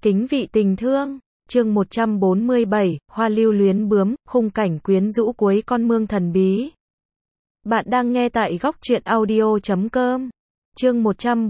Kính vị tình thương, chương 147, Hoa lưu luyến bướm, khung cảnh quyến rũ cuối con mương thần bí. Bạn đang nghe tại góc truyện audio.com. Chương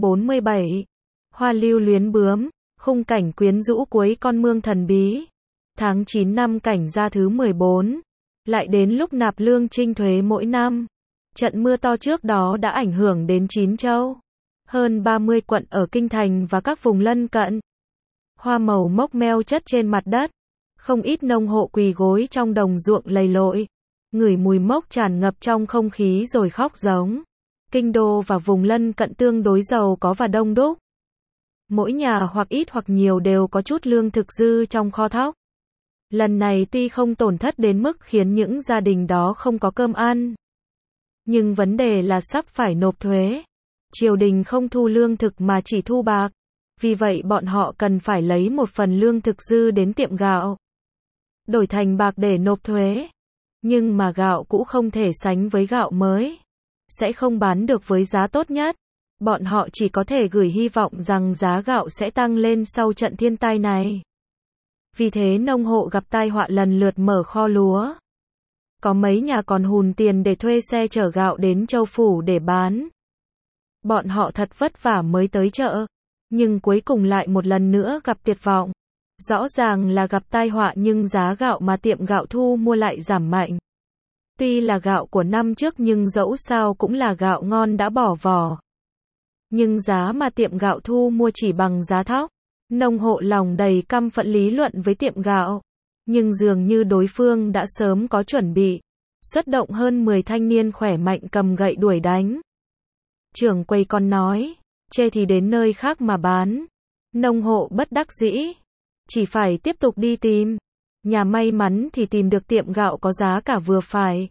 147, Hoa lưu luyến bướm, khung cảnh quyến rũ cuối con mương thần bí. Tháng 9 năm Cảnh Gia thứ 14. Lại đến lúc nạp lương trinh thuế mỗi năm. Trận mưa to trước đó đã ảnh hưởng đến 9 châu. Hơn 30 quận ở Kinh Thành và các vùng lân cận. Hoa màu mốc meo chất trên mặt đất. Không ít nông hộ quỳ gối trong đồng ruộng lầy lội. Ngửi mùi mốc tràn ngập trong không khí rồi khóc giống. Kinh đô và vùng lân cận tương đối giàu có và đông đúc. Mỗi nhà hoặc ít hoặc nhiều đều có chút lương thực dư trong kho thóc. Lần này tuy không tổn thất đến mức khiến những gia đình đó không có cơm ăn. Nhưng vấn đề là sắp phải nộp thuế. Triều đình không thu lương thực mà chỉ thu bạc. Vì vậy bọn họ cần phải lấy một phần lương thực dư đến tiệm gạo. Đổi thành bạc để nộp thuế. Nhưng mà gạo cũ không thể sánh với gạo mới. Sẽ không bán được với giá tốt nhất. Bọn họ chỉ có thể gửi hy vọng rằng giá gạo sẽ tăng lên sau trận thiên tai này. Vì thế nông hộ gặp tai họa lần lượt mở kho lúa. Có mấy nhà còn hùn tiền để thuê xe chở gạo đến châu phủ để bán. Bọn họ thật vất vả mới tới chợ. Nhưng cuối cùng lại một lần nữa gặp tuyệt vọng. Rõ ràng là gặp tai họa nhưng giá gạo mà tiệm gạo thu mua lại giảm mạnh. Tuy là gạo của năm trước nhưng dẫu sao cũng là gạo ngon đã bỏ vỏ. Nhưng giá mà tiệm gạo thu mua chỉ bằng giá thóc. Nông hộ lòng đầy căm phẫn lý luận với tiệm gạo. Nhưng dường như đối phương đã sớm có chuẩn bị. Xuất động hơn 10 thanh niên khỏe mạnh cầm gậy đuổi đánh. Trưởng quầy còn nói, chê thì đến nơi khác mà bán. Nông hộ bất đắc dĩ. Chỉ phải tiếp tục đi tìm. Nhà may mắn thì tìm được tiệm gạo có giá cả vừa phải.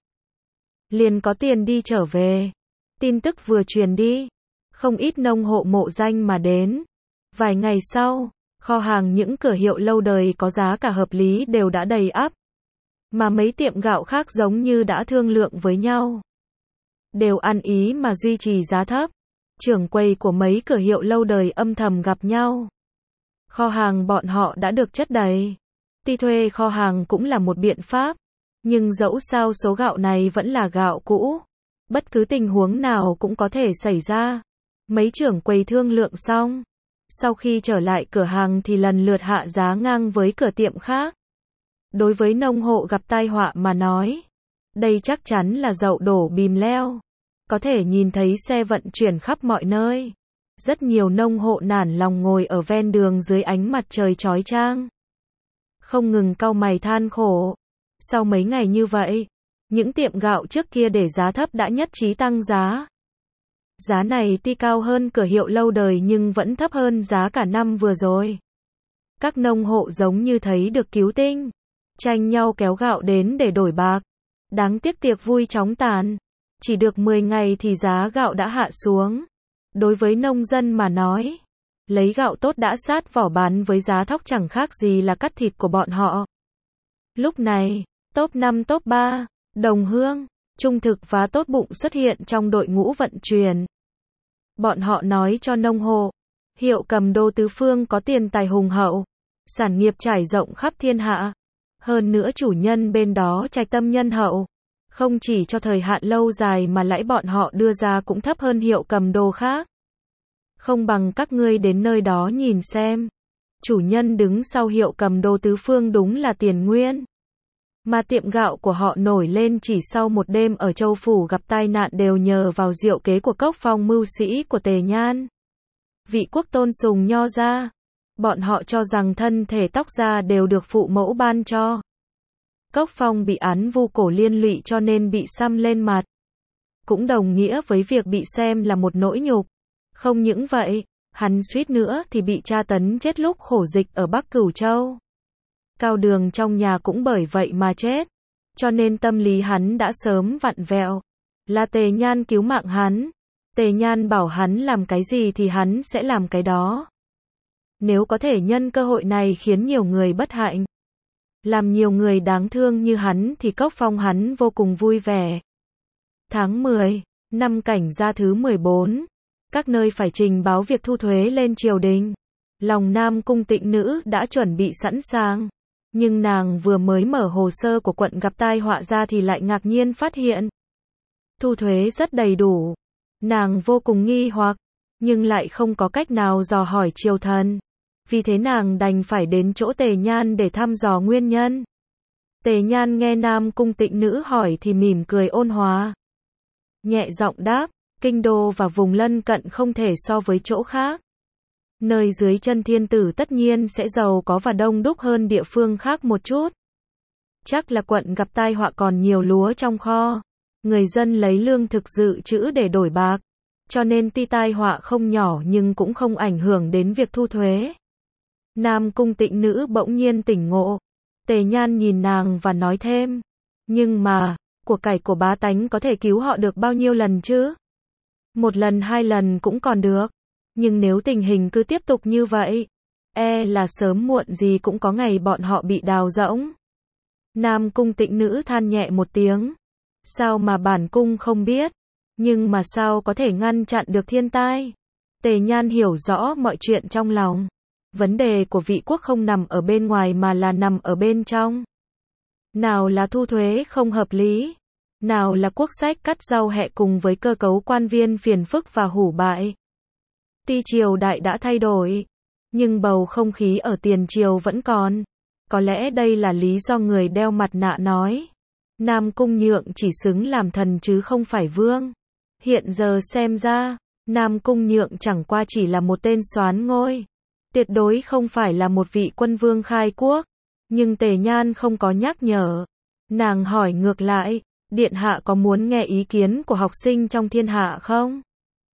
Liền có tiền đi trở về. Tin tức vừa truyền đi. Không ít nông hộ mộ danh mà đến. Vài ngày sau, kho hàng những cửa hiệu lâu đời có giá cả hợp lý đều đã đầy ắp. Mà mấy tiệm gạo khác giống như đã thương lượng với nhau. Đều ăn ý mà duy trì giá thấp. Trưởng quầy của mấy cửa hiệu lâu đời âm thầm gặp nhau. Kho hàng bọn họ đã được chất đầy. Tuy thuê kho hàng cũng là một biện pháp. Nhưng dẫu sao số gạo này vẫn là gạo cũ. Bất cứ tình huống nào cũng có thể xảy ra. Mấy trưởng quầy thương lượng xong. Sau khi trở lại cửa hàng thì lần lượt hạ giá ngang với cửa tiệm khác. Đối với nông hộ gặp tai họa mà nói. Đây chắc chắn là dậu đổ bìm leo. Có thể nhìn thấy xe vận chuyển khắp mọi nơi. Rất nhiều nông hộ nản lòng ngồi ở ven đường dưới ánh mặt trời chói chang. Không ngừng cau mày than khổ. Sau mấy ngày như vậy, những tiệm gạo trước kia để giá thấp đã nhất trí tăng giá. Giá này tuy cao hơn cửa hiệu lâu đời nhưng vẫn thấp hơn giá cả năm vừa rồi. Các nông hộ giống như thấy được cứu tinh. Tranh nhau kéo gạo đến để đổi bạc. Đáng tiếc tiệc vui chóng tàn. Chỉ được 10 ngày thì giá gạo đã hạ xuống. Đối với nông dân mà nói, lấy gạo tốt đã sát vỏ bán với giá thóc chẳng khác gì là cắt thịt của bọn họ. Lúc này, top 5 top 3, đồng hương, trung thực và tốt bụng xuất hiện trong đội ngũ vận chuyển. Bọn họ nói cho nông hộ, Hiệu Cầm Đô tứ phương có tiền tài hùng hậu, sản nghiệp trải rộng khắp thiên hạ. Hơn nữa chủ nhân bên đó trạch tâm nhân hậu. Không chỉ cho thời hạn lâu dài mà lãi bọn họ đưa ra cũng thấp hơn Hiệu Cầm Đô khác. Không bằng các ngươi đến nơi đó nhìn xem. Chủ nhân đứng sau Hiệu Cầm Đô tứ phương đúng là Tiền Nguyên. Mà tiệm gạo của họ nổi lên chỉ sau một đêm ở châu phủ gặp tai nạn đều nhờ vào diệu kế của Cốc Phong mưu sĩ của Tề Nhan. Vị quốc tôn sùng nho ra. Bọn họ cho rằng thân thể tóc da đều được phụ mẫu ban cho. Cốc Phong bị án vu cổ liên lụy cho nên bị xăm lên mặt. Cũng đồng nghĩa với việc bị xem là một nỗi nhục. Không những vậy, hắn suýt nữa thì bị tra tấn chết lúc khổ dịch ở Bắc Cửu Châu. Cao Đường trong nhà cũng bởi vậy mà chết. Cho nên tâm lý hắn đã sớm vặn vẹo. Là Tề Nhan cứu mạng hắn. Tề Nhan bảo hắn làm cái gì thì hắn sẽ làm cái đó. Nếu có thể nhân cơ hội này khiến nhiều người bất hạnh. Làm nhiều người đáng thương như hắn thì Cốc Phong hắn vô cùng vui vẻ. Tháng 10, năm Cảnh Gia thứ 14. Các nơi phải trình báo việc thu thuế lên triều đình. Lòng Nam Cung Tịnh Nữ đã chuẩn bị sẵn sàng. Nhưng nàng vừa mới mở hồ sơ của quận gặp tai họa ra thì lại ngạc nhiên phát hiện. Thu thuế rất đầy đủ. Nàng vô cùng nghi hoặc, nhưng lại không có cách nào dò hỏi triều thần. Vì thế nàng đành phải đến chỗ Tề Nhan để thăm dò nguyên nhân. Tề Nhan nghe Nam Cung Tịnh Nữ hỏi thì mỉm cười ôn hòa. Nhẹ giọng đáp, kinh đô và vùng lân cận không thể so với chỗ khác. Nơi dưới chân thiên tử tất nhiên sẽ giàu có và đông đúc hơn địa phương khác một chút. Chắc là quận gặp tai họa còn nhiều lúa trong kho. Người dân lấy lương thực dự trữ để đổi bạc. Cho nên tuy tai họa không nhỏ nhưng cũng không ảnh hưởng đến việc thu thuế. Nam Cung Tịnh Nữ bỗng nhiên tỉnh ngộ. Tề Nhan nhìn nàng và nói thêm. Nhưng mà, của cải của bá tánh có thể cứu họ được bao nhiêu lần chứ? Một lần hai lần cũng còn được. Nhưng nếu tình hình cứ tiếp tục như vậy, là sớm muộn gì cũng có ngày bọn họ bị đào rỗng. Nam Cung Tịnh Nữ than nhẹ một tiếng. Sao mà bản cung không biết? Nhưng mà sao có thể ngăn chặn được thiên tai? Tề Nhan hiểu rõ mọi chuyện trong lòng. Vấn đề của vị quốc không nằm ở bên ngoài mà là nằm ở bên trong. Nào là thu thuế không hợp lý, nào là quốc sách cắt rau hẹ cùng với cơ cấu quan viên phiền phức và hủ bại. Tuy triều đại đã thay đổi, nhưng bầu không khí ở tiền triều vẫn còn. Có lẽ đây là lý do người đeo mặt nạ nói. Nam Cung Nhượng chỉ xứng làm thần chứ không phải vương. Hiện giờ xem ra, Nam Cung Nhượng chẳng qua chỉ là một tên soán ngôi. Tuyệt đối không phải là một vị quân vương khai quốc. Nhưng Tề Nhan không có nhắc nhở. Nàng hỏi ngược lại, Điện Hạ có muốn nghe ý kiến của học sinh trong thiên hạ không?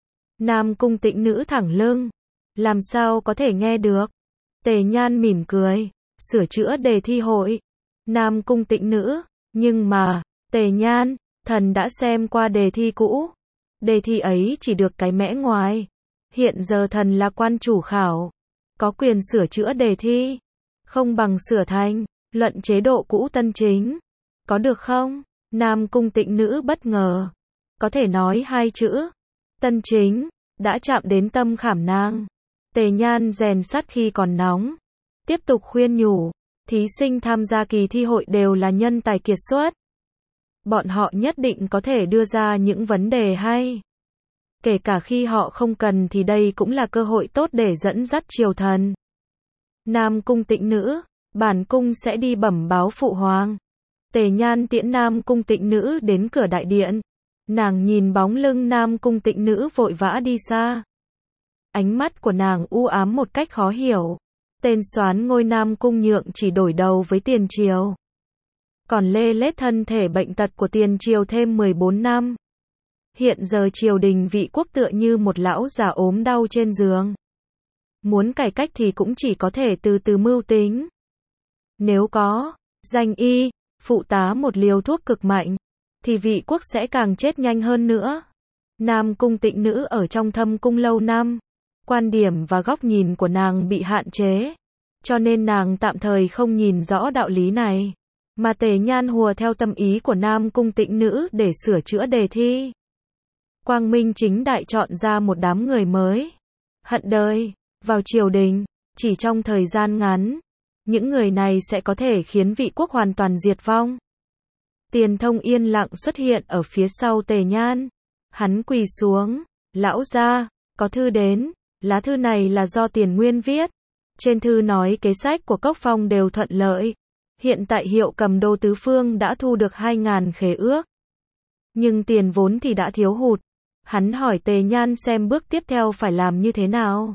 Nam Cung Tịnh Nữ thẳng lưng. Làm sao có thể nghe được? Tề Nhan mỉm cười. Sửa chữa đề thi hội. Nam Cung Tịnh Nữ. Nhưng mà, Tề Nhan, thần đã xem qua đề thi cũ. Đề thi ấy chỉ được cái mẽ ngoài. Hiện giờ thần là quan chủ khảo. Có quyền sửa chữa đề thi. Không bằng sửa thành luận chế độ cũ tân chính. Có được không? Nam Cung Tịnh Nữ bất ngờ. Có thể nói hai chữ tân chính đã chạm đến tâm khảm nàng. Tề Nhan rèn sắt khi còn nóng. Tiếp tục khuyên nhủ. Thí sinh tham gia kỳ thi hội đều là nhân tài kiệt xuất. Bọn họ nhất định có thể đưa ra những vấn đề hay. Kể cả khi họ không cần thì đây cũng là cơ hội tốt để dẫn dắt triều thần. Nam Cung Tịnh Nữ, bản cung sẽ đi bẩm báo phụ hoàng. Tề Nhan tiễn Nam Cung Tịnh Nữ đến cửa đại điện. Nàng nhìn bóng lưng Nam Cung Tịnh Nữ vội vã đi xa. Ánh mắt của nàng u ám một cách khó hiểu. Tên soán ngôi Nam Cung Nhượng chỉ đổi đầu với tiền triều. Còn lê lết thân thể bệnh tật của tiền triều thêm 14 năm. Hiện giờ triều đình vị quốc tựa như một lão già ốm đau trên giường. Muốn cải cách thì cũng chỉ có thể từ từ mưu tính. Nếu có danh y, phụ tá một liều thuốc cực mạnh, thì vị quốc sẽ càng chết nhanh hơn nữa. Nam Cung Tịnh Nữ ở trong thâm cung lâu năm. Quan điểm và góc nhìn của nàng bị hạn chế. Cho nên nàng tạm thời không nhìn rõ đạo lý này. Mà Tề Nhan hùa theo tâm ý của Nam Cung Tịnh Nữ để sửa chữa đề thi. Quang minh chính đại chọn ra một đám người mới. Hận đời, vào triều đình, chỉ trong thời gian ngắn. Những người này sẽ có thể khiến vị quốc hoàn toàn diệt vong. Tiền Thông yên lặng xuất hiện ở phía sau Tề Nhan. Hắn quỳ xuống. Lão gia, có thư đến. Lá thư này là do Tiền Nguyên viết. Trên thư nói kế sách của Cốc Phong đều thuận lợi. Hiện tại Hiệu Cầm Đô tứ phương đã thu được 2.000 khế ước. Nhưng tiền vốn thì đã thiếu hụt. Hắn hỏi Tề Nhan xem bước tiếp theo phải làm như thế nào.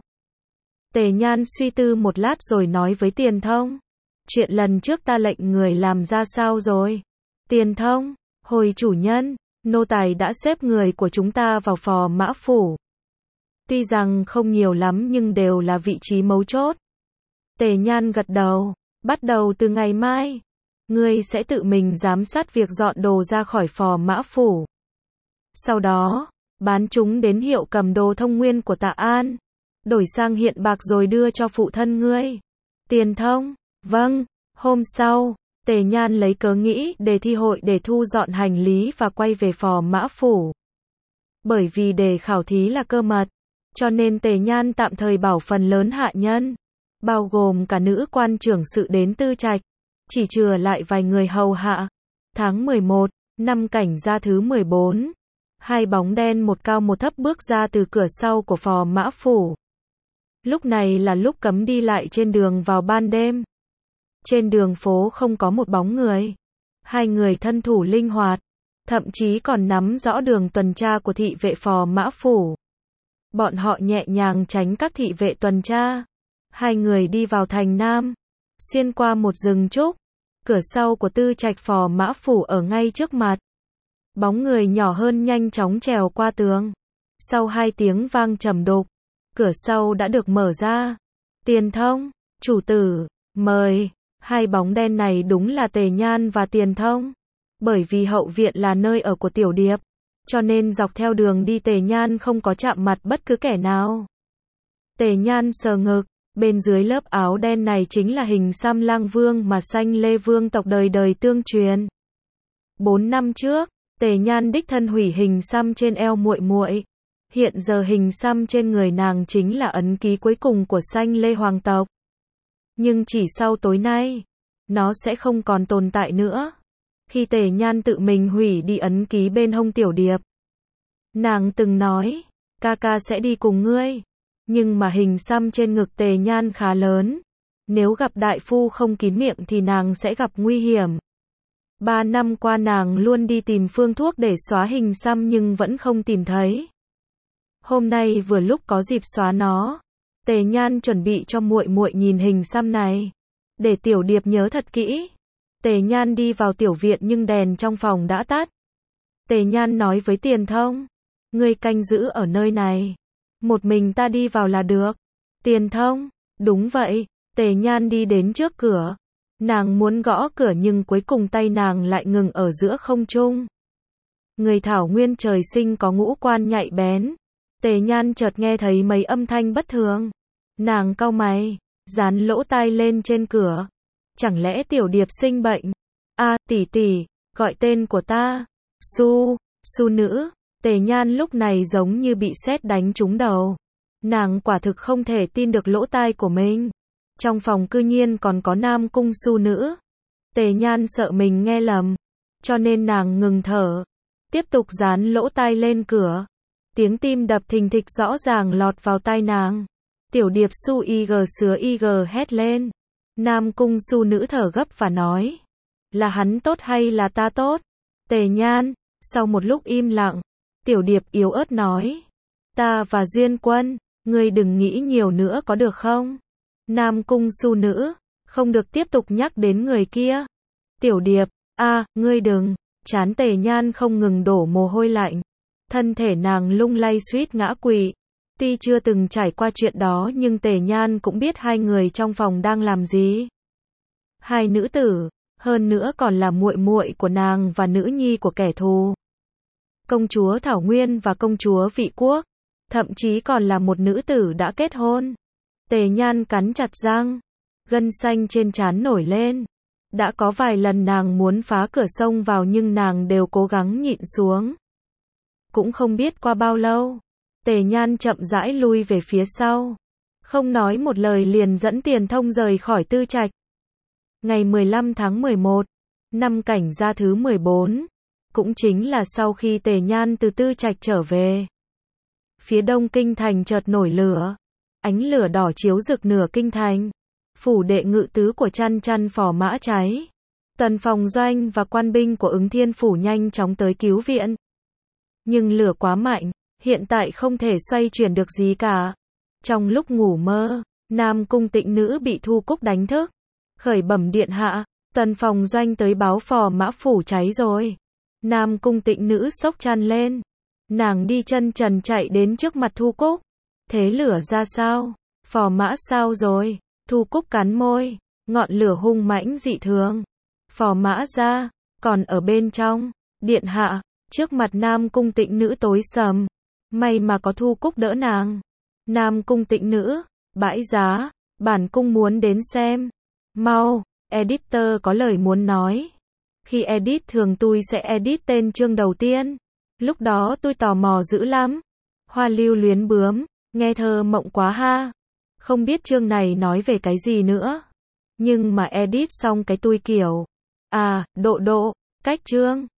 Tề Nhan suy tư một lát rồi nói với Tiền Thông. Chuyện lần trước ta lệnh người làm ra sao rồi? Tiền Thông, hồi chủ nhân, nô tài đã xếp người của chúng ta vào phò mã phủ. Tuy rằng không nhiều lắm nhưng đều là vị trí mấu chốt. Tề Nhan gật đầu. Bắt đầu từ ngày mai, ngươi sẽ tự mình giám sát việc dọn đồ ra khỏi phò mã phủ. Sau đó, bán chúng đến Hiệu Cầm Đồ Thông Nguyên của Tạ An. Đổi sang hiện bạc rồi đưa cho phụ thân ngươi. Tiền Thông, vâng. Hôm sau, Tề Nhan lấy cớ nghĩ đề thi hội để thu dọn hành lý và quay về phò mã phủ. Bởi vì đề khảo thí là cơ mật, cho nên Tề Nhan tạm thời bảo phần lớn hạ nhân bao gồm cả nữ quan trưởng sự đến Tư Trạch, chỉ chừa lại vài người hầu hạ. Tháng 11, năm Cảnh Gia thứ 14, hai bóng đen một cao một thấp bước ra từ cửa sau của Phò Mã Phủ. Lúc này là lúc cấm đi lại trên đường vào ban đêm. Trên đường phố không có một bóng người. Hai người thân thủ linh hoạt, thậm chí còn nắm rõ đường tuần tra của thị vệ Phò Mã Phủ. Bọn họ nhẹ nhàng tránh các thị vệ tuần tra. Hai người đi vào thành Nam, xuyên qua một rừng trúc. Cửa sau của Tư Trạch Phò Mã Phủ ở ngay trước mặt. Bóng người nhỏ hơn nhanh chóng trèo qua tường. Sau 2 tiếng vang trầm đục, cửa sau đã được mở ra. Tiền Thông, chủ tử, mời. Hai bóng đen này đúng là Tề Nhan và Tiền Thông. Bởi vì hậu viện là nơi ở của Tiểu Điệp, cho nên dọc theo đường đi Tề Nhan không có chạm mặt bất cứ kẻ nào. Tề Nhan sờ ngực, bên dưới lớp áo đen này chính là hình xăm Lang Vương mà Sanh Lê Vương tộc đời đời tương truyền. 4 năm trước, Tề Nhan đích thân hủy hình xăm trên eo muội muội. Hiện giờ hình xăm trên người nàng chính là ấn ký cuối cùng của Sanh Lê hoàng tộc. Nhưng chỉ sau tối nay, nó sẽ không còn tồn tại nữa. Khi Tề Nhan tự mình hủy đi ấn ký bên hông Tiểu Điệp, nàng từng nói, ca ca sẽ đi cùng ngươi. Nhưng mà hình xăm trên ngực Tề Nhan khá lớn. Nếu gặp đại phu không kín miệng thì nàng sẽ gặp nguy hiểm. 3 năm qua nàng luôn đi tìm phương thuốc để xóa hình xăm nhưng vẫn không tìm thấy. Hôm nay vừa lúc có dịp xóa nó. Tề Nhan chuẩn bị cho muội muội nhìn hình xăm này, để Tiểu Điệp nhớ thật kỹ. Tề Nhan đi vào tiểu viện nhưng đèn trong phòng đã tắt. Tề Nhan nói với Tiền Thông, ngươi canh giữ ở nơi này, một mình ta đi vào là được. Tiền Thông, đúng vậy. Tề Nhan đi đến trước cửa. Nàng muốn gõ cửa nhưng cuối cùng tay nàng lại ngừng ở giữa không trung. Người thảo nguyên trời sinh có ngũ quan nhạy bén. Tề Nhan chợt nghe thấy mấy âm thanh bất thường. Nàng cau mày, dán lỗ tai lên trên cửa. Chẳng lẽ Tiểu Điệp sinh bệnh? A, tỷ tỷ, gọi tên của ta. Su nữ. Tề Nhan lúc này giống như bị sét đánh trúng đầu. Nàng quả thực không thể tin được lỗ tai của mình. Trong phòng cư nhiên còn có Nam Cung Su nữ. Tề Nhan sợ mình nghe lầm, cho nên nàng ngừng thở, tiếp tục dán lỗ tai lên cửa. Tiếng tim đập thình thịch rõ ràng lọt vào tai nàng. Tiểu Điệp Su ig sứa ig hét lên. Nam Cung Su nữ thở gấp và nói, là hắn tốt hay là ta tốt? Tề Nhan, sau một lúc im lặng, Tiểu Điệp yếu ớt nói, ta và Duyên Quân, ngươi đừng nghĩ nhiều nữa có được không? Nam Cung Su nữ, không được tiếp tục nhắc đến người kia. Tiểu Điệp, ngươi đừng. Trán Tề Nhan không ngừng đổ mồ hôi lạnh. Thân thể nàng lung lay suýt ngã quỵ. Tuy chưa từng trải qua chuyện đó nhưng Tề Nhan cũng biết hai người trong phòng đang làm gì. Hai nữ tử, hơn nữa còn là muội muội của nàng và nữ nhi của kẻ thù. Công chúa Thảo Nguyên và công chúa Vị Quốc, thậm chí còn là một nữ tử đã kết hôn. Tề Nhan cắn chặt răng, gân xanh trên trán nổi lên. Đã có vài lần nàng muốn phá cửa xông vào nhưng nàng đều cố gắng nhịn xuống. Cũng không biết qua bao lâu, Tề Nhan chậm rãi lui về phía sau, không nói một lời liền dẫn Tiền Thông rời khỏi Tư Trạch. Ngày 15 tháng 11, năm Cảnh Gia thứ 14, cũng chính là sau khi Tề Nhan từ Tư Trạch trở về. Phía đông kinh thành chợt nổi lửa. Ánh lửa đỏ chiếu rực nửa kinh thành. Phủ đệ ngự tứ của Chăn Phò Mã cháy. Tần phòng doanh và quan binh của Ứng Thiên phủ nhanh chóng tới cứu viện. Nhưng lửa quá mạnh, hiện tại không thể xoay chuyển được gì cả. Trong lúc ngủ mơ, Nam Cung Tịnh nữ bị Thu Cúc đánh thức. Khởi bẩm điện hạ, tần phòng doanh tới báo Phò Mã phủ cháy rồi. Nam Cung Tịnh nữ sốc chăn lên. Nàng đi chân trần chạy đến trước mặt Thu Cúc. Thế lửa ra sao? Phò Mã sao rồi? Thu Cúc cắn môi. Ngọn lửa hung mãnh dị thường. Phò Mã ra, còn ở bên trong. Điện hạ, trước mặt Nam Cung Tịnh nữ tối sầm. May mà có Thu Cúc đỡ nàng. Nam Cung Tịnh nữ, bãi giá, bản cung muốn đến xem. Mau, editor có lời muốn nói. Khi edit thường tôi sẽ edit tên chương đầu tiên. Lúc đó tôi tò mò dữ lắm. Hoa lưu luyến bướm, nghe thơ mộng quá ha. Không biết chương này nói về cái gì nữa. Nhưng mà edit xong cái tui kiểu. À, độ, cách chương.